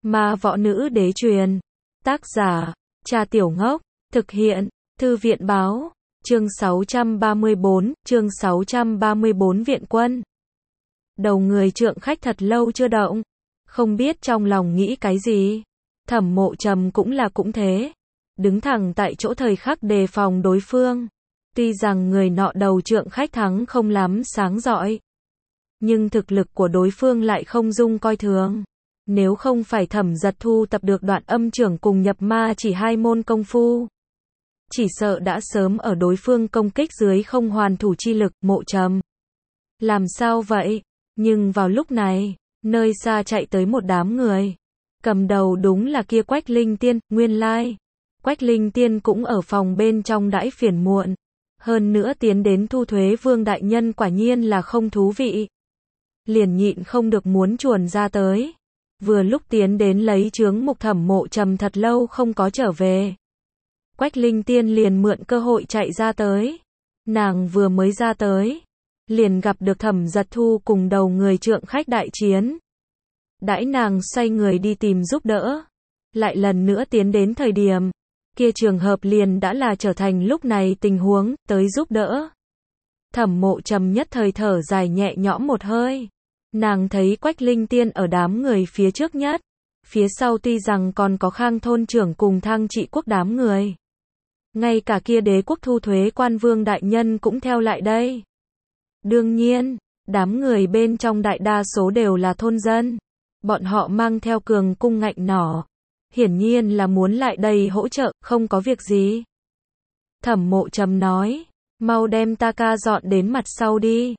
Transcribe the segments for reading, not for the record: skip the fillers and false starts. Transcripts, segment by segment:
Ma võ nữ đế truyền. Tác giả, Cha Tiểu Ngốc. Thực hiện, Thư viện báo. Chương 634 Viện Quân. Đầu người trượng khách thật lâu chưa động. Không biết trong lòng nghĩ cái gì. Thẩm Mộ Trầm cũng thế. Đứng thẳng tại chỗ thời khắc đề phòng đối phương. Tuy rằng người nọ đầu trượng khách thắng không lắm sáng rọi. Nhưng thực lực của đối phương lại không dung coi thường. Nếu không phải Thẩm Giật thu tập được Đoạn Âm Trưởng cùng Nhập Ma chỉ 2 môn công phu, chỉ sợ đã sớm ở đối phương công kích dưới không hoàn thủ chi lực. Mộ Trầm, làm sao vậy? Nhưng vào lúc này, nơi xa chạy tới một đám người. Cầm đầu đúng là kia Quách Linh Tiên. Nguyên lai, Quách Linh Tiên cũng ở phòng bên trong đãi phiền muộn. Hơn nữa tiến đến thu thuế Vương đại nhân quả nhiên là không thú vị. Liền nhịn không được muốn chuồn ra tới. Vừa lúc tiến đến lấy chướng mục Thẩm Mộ Trầm thật lâu không có trở về. Quách Linh Tiên liền mượn cơ hội chạy ra tới. Nàng vừa mới ra tới, liền gặp được Thẩm Giật Thu cùng đầu người trượng khách đại chiến. Đãi nàng xoay người đi tìm giúp đỡ, lại lần nữa tiến đến thời điểm, kia trường hợp liền đã là trở thành lúc này tình huống, tới giúp đỡ. Thẩm Mộ Trầm nhất thời thở dài nhẹ nhõm một hơi. Nàng thấy Quách Linh Tiên ở đám người phía trước nhất, phía sau tuy rằng còn có Khang thôn trưởng cùng Thang Trị quốc đám người. Ngay cả kia đế quốc thu thuế quan Vương đại nhân cũng theo lại đây. Đương nhiên, đám người bên trong đại đa số đều là thôn dân. Bọn họ mang theo cường cung ngạnh nỏ. Hiển nhiên là muốn lại đây hỗ trợ, không có việc gì. Thẩm Mộ Trầm nói, mau đem ta ca dọn đến mặt sau đi.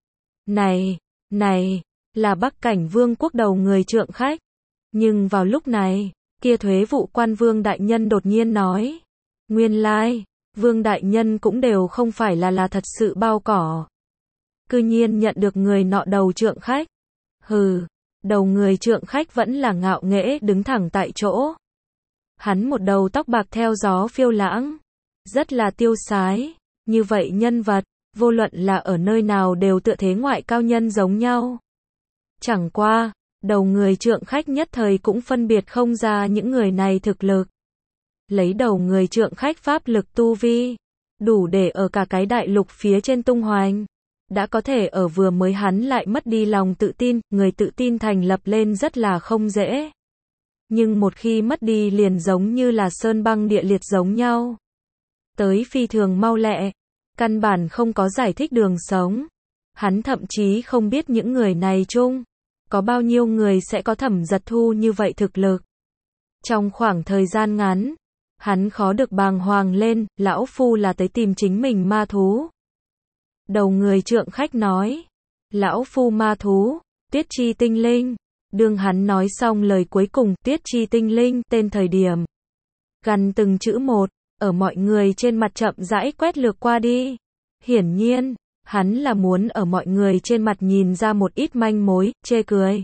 Này, là Bắc Cảnh Vương quốc đầu người trượng khách. Nhưng vào lúc này, kia thuế vụ quan Vương đại nhân đột nhiên nói, nguyên lai, Vương đại nhân cũng đều không phải là thật sự bao cỏ. Cư nhiên nhận được người nọ đầu trượng khách. Hừ, đầu người trượng khách vẫn là ngạo nghễ đứng thẳng tại chỗ. Hắn một đầu tóc bạc theo gió phiêu lãng, rất là tiêu sái. Như vậy nhân vật, vô luận là ở nơi nào đều tựa thế ngoại cao nhân giống nhau. Chẳng qua, đầu người trượng khách nhất thời cũng phân biệt không ra những người này thực lực. Lấy đầu người trượng khách pháp lực tu vi, đủ để ở cả cái đại lục phía trên tung hoành. Đã có thể ở vừa mới hắn lại mất đi lòng tự tin, người tự tin thành lập lên rất là không dễ. Nhưng một khi mất đi liền giống như là sơn băng địa liệt giống nhau. Tới phi thường mau lẹ, căn bản không có giải thích đường sống. Hắn thậm chí không biết những người này chung, có bao nhiêu người sẽ có Thẩm Giật Thu như vậy thực lực. Trong khoảng thời gian ngắn, hắn khó được bàng hoàng lên, lão phu là tới tìm chính mình ma thú. Đầu người trượng khách nói, lão phu ma thú, Tuyết Chi tinh linh. Đương hắn nói xong lời cuối cùng, Tuyết Chi tinh linh, tên thời điểm. Gần từng chữ một, ở mọi người trên mặt chậm rãi quét lược qua đi. Hiển nhiên, hắn là muốn ở mọi người trên mặt nhìn ra một ít manh mối, chê cười.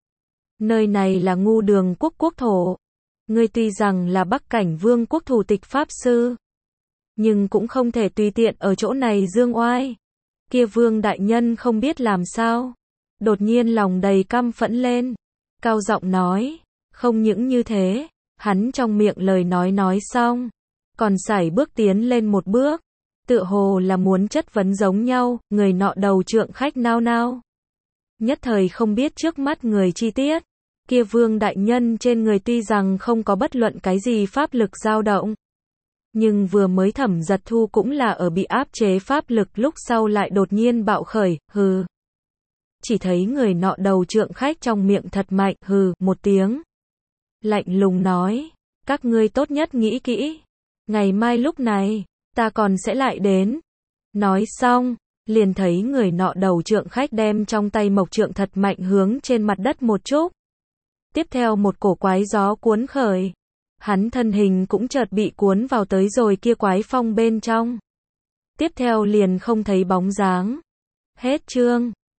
Nơi này là Ngu Đường quốc quốc thổ. Ngươi tuy rằng là Bắc Cảnh Vương quốc thủ tịch pháp sư, nhưng cũng không thể tùy tiện ở chỗ này dương oai. Kia Vương đại nhân không biết làm sao, đột nhiên lòng đầy căm phẫn lên, cao giọng nói, không những như thế, hắn trong miệng lời nói xong, còn sải bước tiến lên một bước, tựa hồ là muốn chất vấn giống nhau. Người nọ đầu trượng khách nao nao, nhất thời không biết trước mắt người chi tiết. Kia Vương đại nhân trên người tuy rằng không có bất luận cái gì pháp lực dao động, nhưng vừa mới Thẩm Giật Thu cũng là ở bị áp chế pháp lực lúc sau lại đột nhiên bạo khởi. Hừ. Chỉ thấy người nọ đầu trượng khách trong miệng thật mạnh, hừ một tiếng, lạnh lùng nói, các ngươi tốt nhất nghĩ kỹ, ngày mai lúc này, ta còn sẽ lại đến. Nói xong, liền thấy người nọ đầu trượng khách đem trong tay mộc trượng thật mạnh hướng trên mặt đất một chút. Tiếp theo một cổ quái gió cuốn khởi, hắn thân hình cũng chợt bị cuốn vào tới rồi kia quái phong bên trong. Tiếp theo liền không thấy bóng dáng. Hết chương.